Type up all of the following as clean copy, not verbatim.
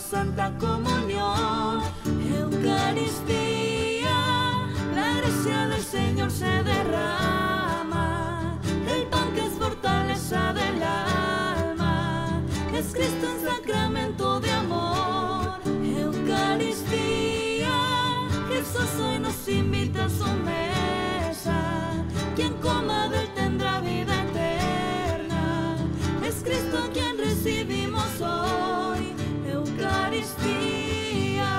Santa Comunión, Eucaristía, la gracia del Señor se derrama, el pan que es fortaleza del alma, es Cristo en sacramento de amor. Eucaristía, Jesús hoy nos invita a su mesa, quien coma de él tendrá vida eterna, es Cristo a quien recibimos hoy. Eucaristía,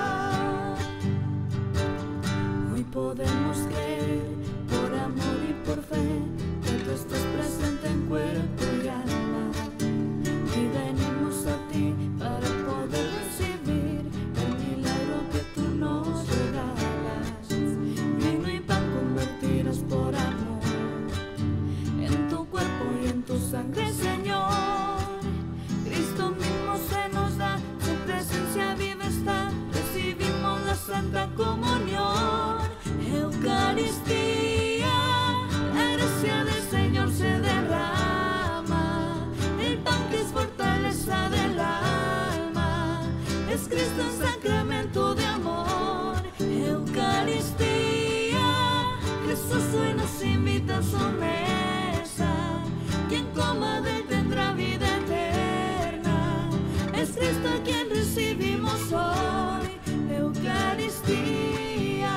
hoy podemos creer por amor y por fe que tú estás presente en cuerpo y alma, y venimos a ti para poder recibir el milagro que tú nos regalas. Vino y pan convertirás por amor en tu cuerpo y en tu sangre, Señor. Cristo mismo se nos da, su presencia viva está, recibimos la Santa Comunión. Eucaristía, la gracia del Señor se derrama, el pan que es fortaleza del alma, es Cristo en sacramento de amor. Eucaristía, Jesús hoy nos invita a su mesa, quien coma de él tendrá vida eterna, es Cristo a quien recibimos hoy. Eucaristía,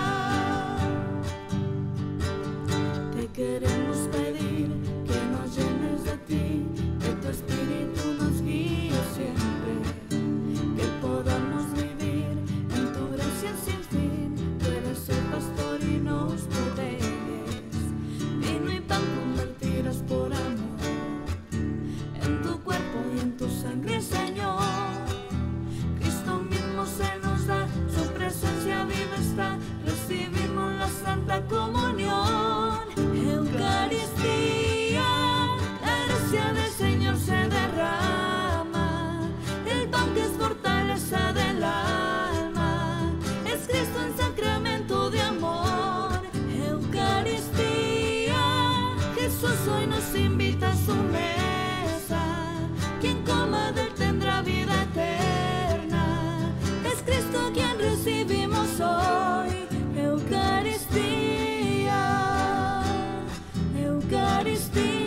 te queremos pedir que nos llenes de ti, que tu Espíritu nos guíe siempre, que podamos vivir en tu gracia sin fin, tú eres el pastor y nos proteges. Vino y pan convertirás por amor en tu cuerpo y en tu sangre, Señor. Cristo mismo se nos da, su presencia viva está, recibimos la Santa Comunión. Eucaristía, la gracia del Señor se derrama, el pan que es fortaleza del alma, es Cristo en sacramento de amor. Eucaristía, Jesús hoy nos invita a su mesa, quien coma de él tendrá vida eterna, es Cristo a quien recibimos hoy. Eucaristía, Eucaristía.